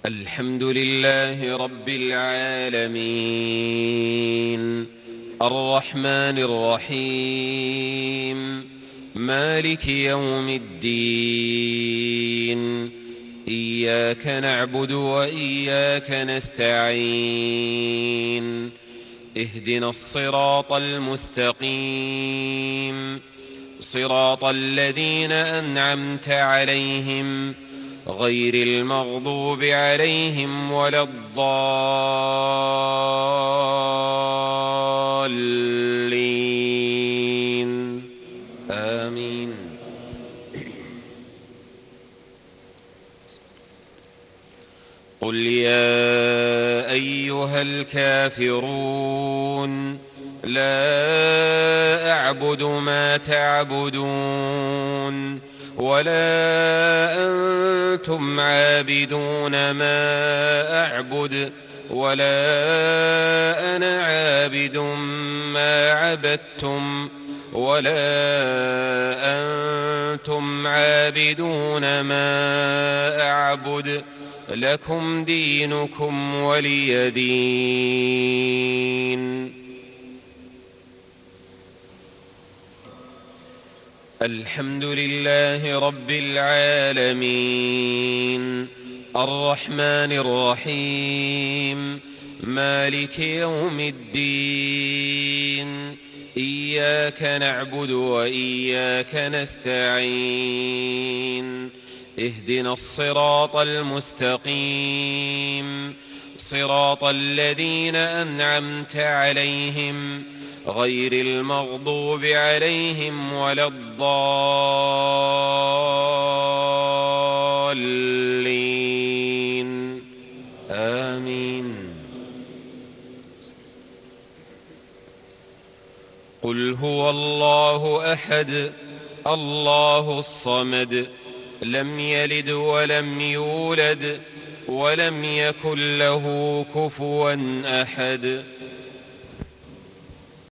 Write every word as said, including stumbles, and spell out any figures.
الحمد لله رب العالمين، الرحمن الرحيم، مالك يوم الدين. إياك نعبد وإياك نستعين، اهدنا الصراط المستقيم، صراط الذين أنعمت عليهم غير المغضوب عليهم ولا الضالين، آمين. قل يا أيها الكافرون لا أعبد ما تعبدون ولا أنتم عابدون ما أعبد ولا أنا عابد ما عبدتم ولا أنتم عابدون ما أعبد، لكم دينكم ولي دين. الحمد لله رب العالمين، الرحمن الرحيم، مالك يوم الدين. إياك نعبد وإياك نستعين، اهدنا الصراط المستقيم، صراط الذين أنعمت عليهم غير المغضوب عليهم ولا الضالين، آمين. قل هو الله أحد الله الصمد، لم يلد ولم يولد ولم يكن له كفوا أحد.